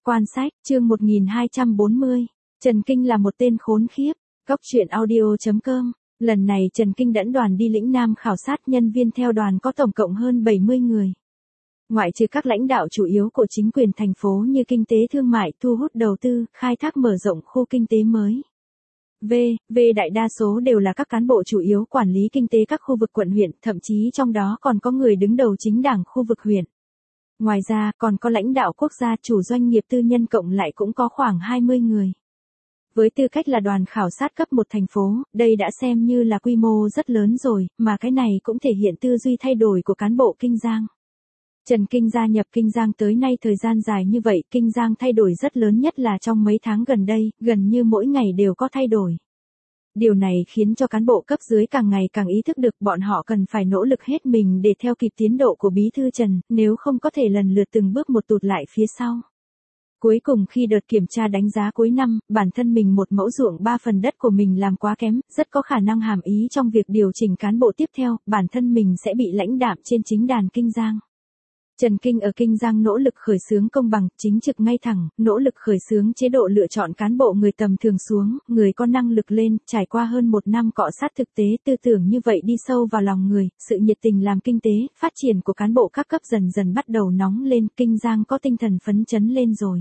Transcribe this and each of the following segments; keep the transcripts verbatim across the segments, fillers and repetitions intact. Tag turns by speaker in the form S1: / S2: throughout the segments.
S1: Quan sách, chương một nghìn hai trăm bốn mươi. Trần Kinh là một tên khốn khiếp. Cốc truyện audio chấm com. Lần này Trần Kinh dẫn đoàn đi lĩnh Nam khảo sát, nhân viên theo đoàn có tổng cộng hơn bảy mươi người. Ngoại trừ các lãnh đạo chủ yếu của chính quyền thành phố như kinh tế thương mại, thu hút đầu tư, khai thác mở rộng khu kinh tế mới. V, V đại đa số đều là các cán bộ chủ yếu quản lý kinh tế các khu vực quận huyện, thậm chí trong đó còn có người đứng đầu chính đảng khu vực huyện. Ngoài ra, còn có lãnh đạo quốc gia, chủ doanh nghiệp tư nhân cộng lại cũng có khoảng hai mươi người. Với tư cách là đoàn khảo sát cấp một thành phố, đây đã xem như là quy mô rất lớn rồi, mà cái này cũng thể hiện tư duy thay đổi của cán bộ Kinh Giang. Trần Kinh gia nhập Kinh Giang tới nay thời gian dài như vậy, Kinh Giang thay đổi rất lớn, nhất là trong mấy tháng gần đây, gần như mỗi ngày đều có thay đổi. Điều này khiến cho cán bộ cấp dưới càng ngày càng ý thức được bọn họ cần phải nỗ lực hết mình để theo kịp tiến độ của Bí thư Trần, nếu không có thể lần lượt từng bước một tụt lại phía sau. Cuối cùng khi đợt kiểm tra đánh giá cuối năm, bản thân mình một mẫu ruộng ba phần đất của mình làm quá kém, rất có khả năng hàm ý trong việc điều chỉnh cán bộ tiếp theo, bản thân mình sẽ bị lãnh đạm trên chính đàn Kinh Giang. Trần Kinh ở Kinh Giang nỗ lực khởi xướng công bằng, chính trực ngay thẳng, nỗ lực khởi xướng chế độ lựa chọn cán bộ người tầm thường xuống, người có năng lực lên, trải qua hơn một năm cọ sát thực tế tư tưởng như vậy đi sâu vào lòng người, sự nhiệt tình làm kinh tế, phát triển của cán bộ các cấp dần dần bắt đầu nóng lên, Kinh Giang có tinh thần phấn chấn lên rồi.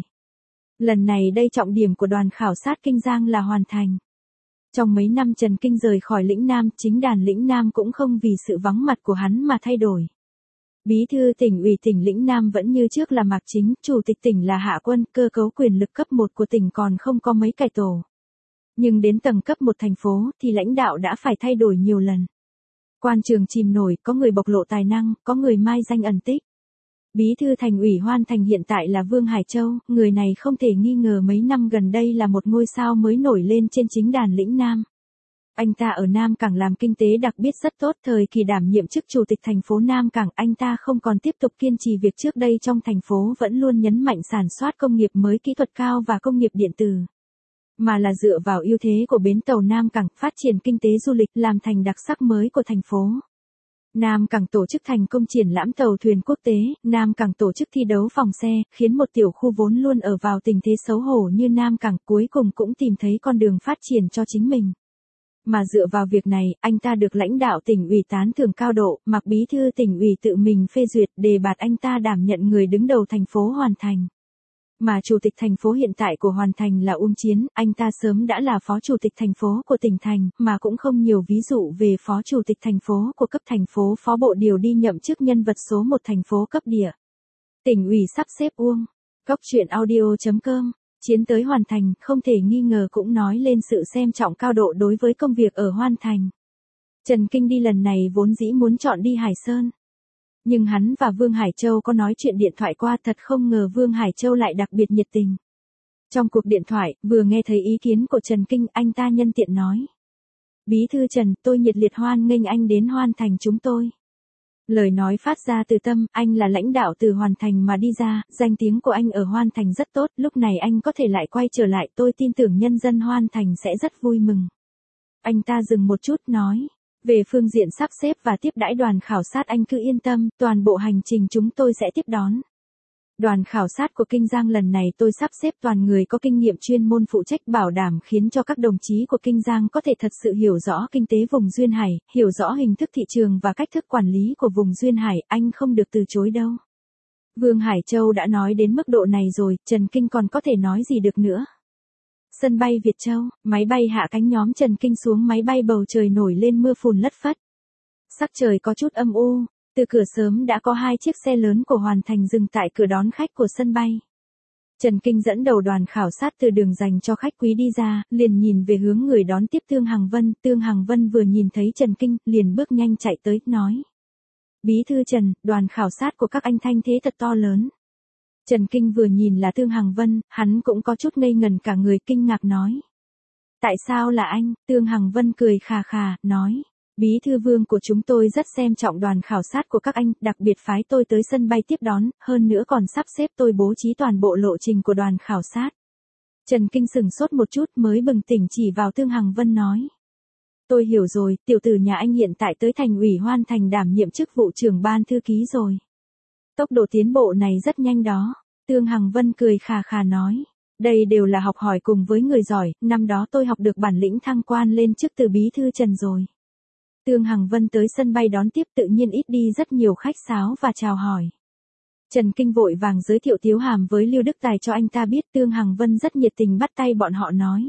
S1: Lần này đây trọng điểm của đoàn khảo sát Kinh Giang là hoàn thành. Trong mấy năm Trần Kinh rời khỏi lĩnh Nam, chính đàn lĩnh Nam cũng không vì sự vắng mặt của hắn mà thay đổi. Bí thư tỉnh ủy tỉnh lĩnh Nam vẫn như trước là Mạc Chính, chủ tịch tỉnh là Hạ Quân, cơ cấu quyền lực cấp một của tỉnh còn không có mấy cải tổ. Nhưng đến tầng cấp một thành phố thì lãnh đạo đã phải thay đổi nhiều lần. Quan trường chìm nổi, có người bộc lộ tài năng, có người mai danh ẩn tích. Bí thư thành ủy Hoan Thành hiện tại là Vương Hải Châu, người này không thể nghi ngờ mấy năm gần đây là một ngôi sao mới nổi lên trên chính đàn lĩnh Nam. Anh ta ở Nam Cảng làm kinh tế đặc biệt rất tốt, thời kỳ đảm nhiệm chức chủ tịch thành phố Nam Cảng, anh ta không còn tiếp tục kiên trì việc trước đây trong thành phố vẫn luôn nhấn mạnh sản xuất công nghiệp mới, kỹ thuật cao và công nghiệp điện tử, mà là dựa vào ưu thế của bến tàu Nam Cảng, phát triển kinh tế du lịch, làm thành đặc sắc mới của thành phố. Nam Cảng tổ chức thành công triển lãm tàu thuyền quốc tế, Nam Cảng tổ chức thi đấu phòng xe, khiến một tiểu khu vốn luôn ở vào tình thế xấu hổ như Nam Cảng cuối cùng cũng tìm thấy con đường phát triển cho chính mình. Mà dựa vào việc này, anh ta được lãnh đạo tỉnh ủy tán thưởng cao độ, Mạc Bí thư tỉnh ủy tự mình phê duyệt đề bạt anh ta đảm nhận người đứng đầu thành phố Hoàn Thành. Mà chủ tịch thành phố hiện tại của Hoàn Thành là Uông Chiến, anh ta sớm đã là phó chủ tịch thành phố của tỉnh thành, mà cũng không nhiều ví dụ về phó chủ tịch thành phố của cấp thành phố, phó bộ điều đi nhậm chức nhân vật số một thành phố cấp địa. Tỉnh ủy sắp xếp Uông. Cốc truyện audio chấm com. Chiến tới Hoàn Thành, không thể nghi ngờ cũng nói lên sự xem trọng cao độ đối với công việc ở Hoàn Thành. Trần Kinh đi lần này vốn dĩ muốn chọn đi Hải Sơn. Nhưng hắn và Vương Hải Châu có nói chuyện điện thoại qua, thật không ngờ Vương Hải Châu lại đặc biệt nhiệt tình. Trong cuộc điện thoại, vừa nghe thấy ý kiến của Trần Kinh, anh ta nhân tiện nói. Bí thư Trần, tôi nhiệt liệt hoan nghênh anh đến Hoàn Thành chúng tôi. Lời nói phát ra từ tâm, anh là lãnh đạo từ Hoàn Thành mà đi ra, danh tiếng của anh ở Hoàn Thành rất tốt, lúc này anh có thể lại quay trở lại, tôi tin tưởng nhân dân Hoàn Thành sẽ rất vui mừng. Anh ta dừng một chút nói, về phương diện sắp xếp và tiếp đãi đoàn khảo sát anh cứ yên tâm, toàn bộ hành trình chúng tôi sẽ tiếp đón. Đoàn khảo sát của Kinh Giang lần này tôi sắp xếp toàn người có kinh nghiệm chuyên môn phụ trách, bảo đảm khiến cho các đồng chí của Kinh Giang có thể thật sự hiểu rõ kinh tế vùng Duyên Hải, hiểu rõ hình thức thị trường và cách thức quản lý của vùng Duyên Hải, anh không được từ chối đâu. Vương Hải Châu đã nói đến mức độ này rồi, Trần Kinh còn có thể nói gì được nữa. Sân bay Việt Châu, máy bay hạ cánh, nhóm Trần Kinh xuống máy bay, bầu trời nổi lên mưa phùn lất phất. Sắc trời có chút âm u. Từ cửa sớm đã có hai chiếc xe lớn của Hoàn Thành dừng tại cửa đón khách của sân bay. Trần Kinh dẫn đầu đoàn khảo sát từ đường dành cho khách quý đi ra, liền nhìn về hướng người đón tiếp Tương Hằng Vân. Tương Hằng Vân vừa nhìn thấy Trần Kinh, liền bước nhanh chạy tới, nói. Bí thư Trần, đoàn khảo sát của các anh thanh thế thật to lớn. Trần Kinh vừa nhìn là Tương Hằng Vân, hắn cũng có chút ngây ngần cả người, kinh ngạc nói. Tại sao là anh? Tương Hằng Vân cười khà khà, nói. Bí thư Vương của chúng tôi rất xem trọng đoàn khảo sát của các anh, đặc biệt phái tôi tới sân bay tiếp đón, hơn nữa còn sắp xếp tôi bố trí toàn bộ lộ trình của đoàn khảo sát. Trần Kinh sừng sốt một chút mới bừng tỉnh, chỉ vào Tương Hằng Vân nói. Tôi hiểu rồi, tiểu tử nhà anh hiện tại tới thành ủy Hoàn Thành đảm nhiệm chức vụ trưởng ban thư ký rồi. Tốc độ tiến bộ này rất nhanh đó. Tương Hằng Vân cười khà khà nói. Đây đều là học hỏi cùng với người giỏi, năm đó tôi học được bản lĩnh thăng quan lên chức từ bí thư Trần rồi. Tương Hằng Vân tới sân bay đón tiếp tự nhiên ít đi rất nhiều khách sáo và chào hỏi. Trần Kinh vội vàng giới thiệu Tiếu Hàm với Lưu Đức Tài cho anh ta biết. Tương Hằng Vân rất nhiệt tình bắt tay bọn họ nói.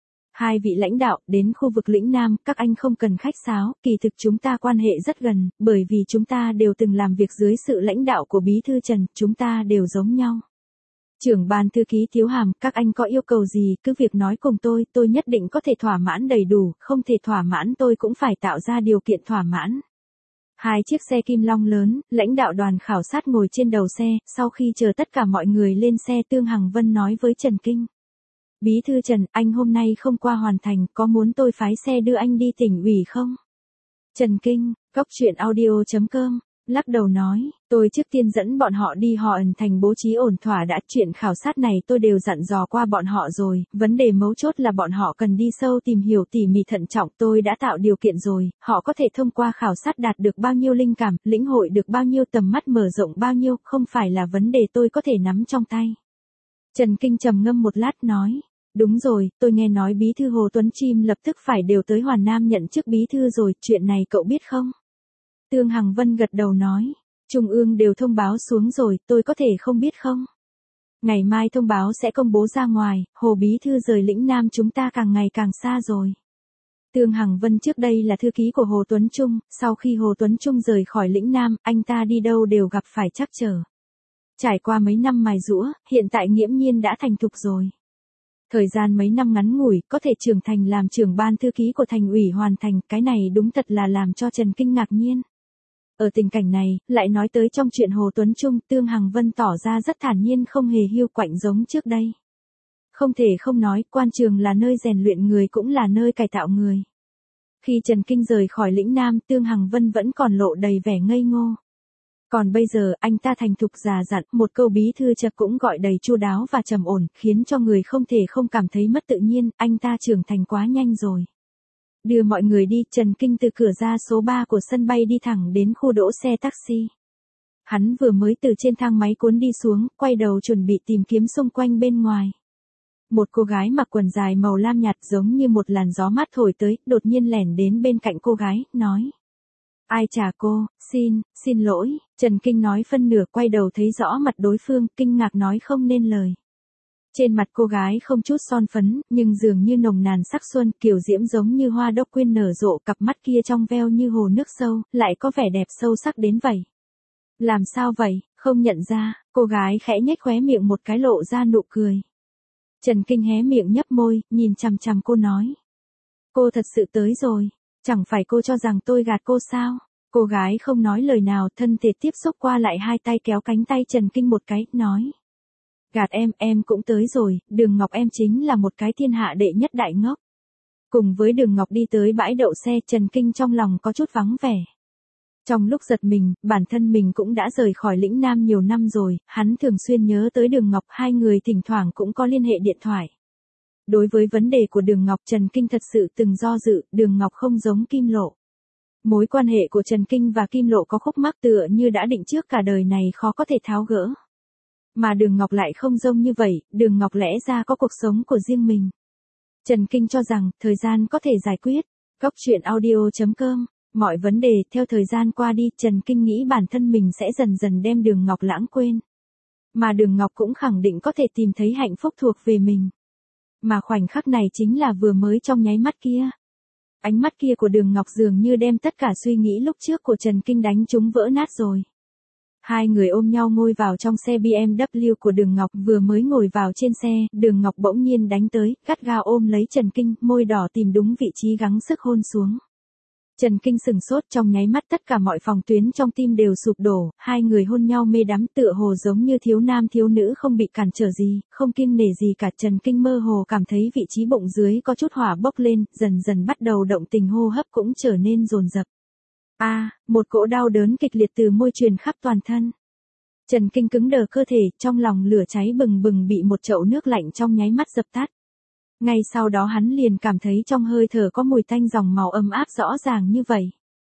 S1: Hai vị lãnh đạo, đến khu vực lĩnh Nam, các anh không cần khách sáo, kỳ thực chúng ta quan hệ rất gần, bởi vì chúng ta đều từng làm việc dưới sự lãnh đạo của bí thư Trần, chúng ta đều giống nhau. Trưởng ban thư ký Tiếu Hàm, các anh có yêu cầu gì, cứ việc nói cùng tôi, tôi nhất định có thể thỏa mãn đầy đủ, không thể thỏa mãn tôi cũng phải tạo ra điều kiện thỏa mãn. Hai chiếc xe kim long lớn, lãnh đạo đoàn khảo sát ngồi trên đầu xe, sau khi chờ tất cả mọi người lên xe Tương Hằng Vân nói với Trần Kinh. Bí thư Trần, anh hôm nay không qua hoàn thành, có muốn tôi phái xe đưa anh đi tỉnh ủy không? Trần Kinh, cốc truyện audio chấm com, lắc đầu nói, tôi trước tiên dẫn bọn họ đi họ ẩn thành bố trí ổn thỏa đã, chuyện khảo sát này tôi đều dặn dò qua bọn họ rồi, vấn đề mấu chốt là bọn họ cần đi sâu tìm hiểu tỉ mỉ thận trọng, tôi đã tạo điều kiện rồi, họ có thể thông qua khảo sát đạt được bao nhiêu linh cảm, lĩnh hội được bao nhiêu, tầm mắt mở rộng bao nhiêu, không phải là vấn đề tôi có thể nắm trong tay. Trần Kinh trầm ngâm một lát nói. Đúng rồi, tôi nghe nói bí thư Hồ Tuấn Chim lập tức phải đều tới Hoàn Nam nhận chức bí thư rồi, chuyện này cậu biết không? Tương Hằng Vân gật đầu nói, Trung ương đều thông báo xuống rồi, tôi có thể không biết không? Ngày mai thông báo sẽ công bố ra ngoài, Hồ bí thư rời lĩnh Nam chúng ta càng ngày càng xa rồi. Tương Hằng Vân trước đây là thư ký của Hồ Tuấn Trung, sau khi Hồ Tuấn Trung rời khỏi lĩnh Nam, anh ta đi đâu đều gặp phải trắc trở. Trải qua mấy năm mài giũa, hiện tại nghiễm nhiên đã thành thục rồi. Thời gian mấy năm ngắn ngủi, có thể trưởng thành làm trưởng ban thư ký của thành ủy hoàn thành, cái này đúng thật là làm cho Trần Kinh ngạc nhiên. Ở tình cảnh này, lại nói tới trong chuyện Hồ Tuấn Trung, Tương Hằng Vân tỏ ra rất thản nhiên không hề hiu quạnh giống trước đây. Không thể không nói, quan trường là nơi rèn luyện người cũng là nơi cải tạo người. Khi Trần Kinh rời khỏi lĩnh Nam, Tương Hằng Vân vẫn còn lộ đầy vẻ ngây ngô. Còn bây giờ, anh ta thành thục già dặn, một câu bí thư chợt cũng gọi đầy chu đáo và trầm ổn, khiến cho người không thể không cảm thấy mất tự nhiên, anh ta trưởng thành quá nhanh rồi. Đưa mọi người đi, Trần Kinh từ cửa ra số ba của sân bay đi thẳng đến khu đỗ xe taxi. Hắn vừa mới từ trên thang máy cuốn đi xuống, quay đầu chuẩn bị tìm kiếm xung quanh bên ngoài. Một cô gái mặc quần dài màu lam nhạt giống như một làn gió mát thổi tới, đột nhiên lẻn đến bên cạnh cô gái, nói. Ai chà cô, xin, xin lỗi, Trần Kinh nói phân nửa quay đầu thấy rõ mặt đối phương, kinh ngạc nói không nên lời. Trên mặt cô gái không chút son phấn, nhưng dường như nồng nàn sắc xuân, kiều diễm giống như hoa đốc quyên nở rộ, cặp mắt kia trong veo như hồ nước sâu, lại có vẻ đẹp sâu sắc đến vậy. Làm sao vậy, không nhận ra, cô gái khẽ nhếch khóe miệng một cái lộ ra nụ cười. Trần Kinh hé miệng nhấp môi, nhìn chằm chằm cô nói. Cô thật sự tới rồi. Chẳng phải cô cho rằng tôi gạt cô sao? Cô gái không nói lời nào, thân thể tiếp xúc qua lại hai tay kéo cánh tay Trần Kinh một cái, nói. Gạt em, em cũng tới rồi, Đường Ngọc em chính là một cái thiên hạ đệ nhất đại ngốc. Cùng với Đường Ngọc đi tới bãi đậu xe, Trần Kinh trong lòng có chút vắng vẻ. Trong lúc giật mình, bản thân mình cũng đã rời khỏi lĩnh Nam nhiều năm rồi, hắn thường xuyên nhớ tới Đường Ngọc, hai người thỉnh thoảng cũng có liên hệ điện thoại. Đối với vấn đề của Đường Ngọc, Trần Kinh thật sự từng do dự, Đường Ngọc không giống Kim Lộ. Mối quan hệ của Trần Kinh và Kim Lộ có khúc mắc tựa như đã định trước cả đời này khó có thể tháo gỡ. Mà Đường Ngọc lại không giống như vậy, Đường Ngọc lẽ ra có cuộc sống của riêng mình. Trần Kinh cho rằng, thời gian có thể giải quyết. Cốc truyện audio chấm com, mọi vấn đề theo thời gian qua đi, Trần Kinh nghĩ bản thân mình sẽ dần dần đem Đường Ngọc lãng quên. Mà Đường Ngọc cũng khẳng định có thể tìm thấy hạnh phúc thuộc về mình. Mà khoảnh khắc này chính là vừa mới trong nháy mắt kia. Ánh mắt kia của Đường Ngọc dường như đem tất cả suy nghĩ lúc trước của Trần Kinh đánh chúng vỡ nát rồi. Hai người ôm nhau ngồi vào trong xe bê em vê của Đường Ngọc, vừa mới ngồi vào trên xe, Đường Ngọc bỗng nhiên đánh tới, gắt gao ôm lấy Trần Kinh, môi đỏ tìm đúng vị trí gắng sức hôn xuống. Trần Kinh sừng sốt, trong nháy mắt tất cả mọi phòng tuyến trong tim đều sụp đổ, hai người hôn nhau mê đắm tựa hồ giống như thiếu nam thiếu nữ không bị cản trở gì, không kiêng nể gì cả. Trần Kinh mơ hồ cảm thấy vị trí bụng dưới có chút hỏa bốc lên, dần dần bắt đầu động tình, hô hấp cũng trở nên dồn dập. A, à, một cỗ đau đớn kịch liệt từ môi truyền khắp toàn thân. Trần Kinh cứng đờ cơ thể, trong lòng lửa cháy bừng bừng bị một chậu nước lạnh trong nháy mắt dập tắt. Ngay sau đó hắn liền cảm thấy trong hơi thở có mùi tanh dòng màu ấm áp rõ ràng như vậy.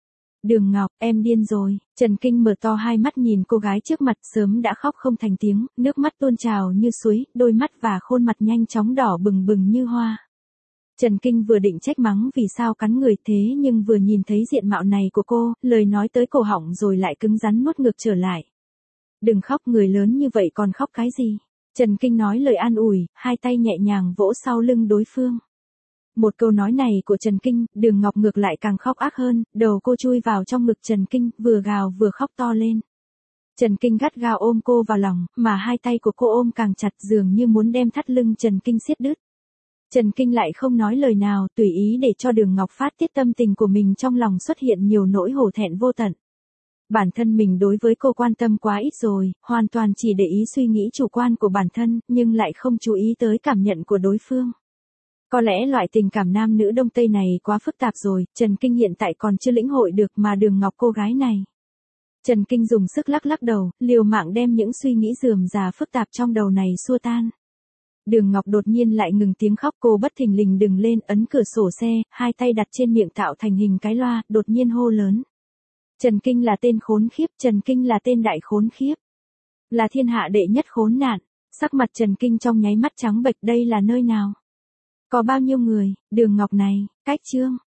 S1: Đường Ngọc, em điên rồi. Trần Kinh mở to hai mắt nhìn cô gái trước mặt sớm đã khóc không thành tiếng, nước mắt tuôn trào như suối, đôi mắt và khuôn mặt nhanh chóng đỏ bừng bừng như hoa. Trần Kinh vừa định trách mắng vì sao cắn người thế nhưng vừa nhìn thấy diện mạo này của cô, lời nói tới cổ họng rồi lại cứng rắn nuốt ngược trở lại. Đừng khóc, người lớn như vậy còn khóc cái gì? Trần Kinh nói lời an ủi, hai tay nhẹ nhàng vỗ sau lưng đối phương. Một câu nói này của Trần Kinh, Đường Ngọc ngược lại càng khóc ác hơn, đầu cô chui vào trong ngực Trần Kinh, vừa gào vừa khóc to lên. Trần Kinh gắt gao ôm cô vào lòng, mà hai tay của cô ôm càng chặt dường như muốn đem thắt lưng Trần Kinh siết đứt. Trần Kinh lại không nói lời nào, tùy ý để cho Đường Ngọc phát tiết tâm tình của mình, trong lòng xuất hiện nhiều nỗi hổ thẹn vô tận. Bản thân mình đối với cô quan tâm quá ít rồi, hoàn toàn chỉ để ý suy nghĩ chủ quan của bản thân, nhưng lại không chú ý tới cảm nhận của đối phương. Có lẽ loại tình cảm nam nữ đông tây này quá phức tạp rồi, Trần Kinh hiện tại còn chưa lĩnh hội được mà Đường Ngọc cô gái này. Trần Kinh dùng sức lắc lắc đầu, liều mạng đem những suy nghĩ rườm rà phức tạp trong đầu này xua tan. Đường Ngọc đột nhiên lại ngừng tiếng khóc, cô bất thình lình đứng lên, ấn cửa sổ xe, hai tay đặt trên miệng tạo thành hình cái loa, đột nhiên hô lớn. Trần Kinh là tên khốn khiếp, Trần Kinh là tên đại khốn khiếp. Là thiên hạ đệ nhất khốn nạn. Sắc mặt Trần Kinh trong nháy mắt trắng bệch, đây là nơi nào? Có bao nhiêu người? Đường Ngọc này, cách chương.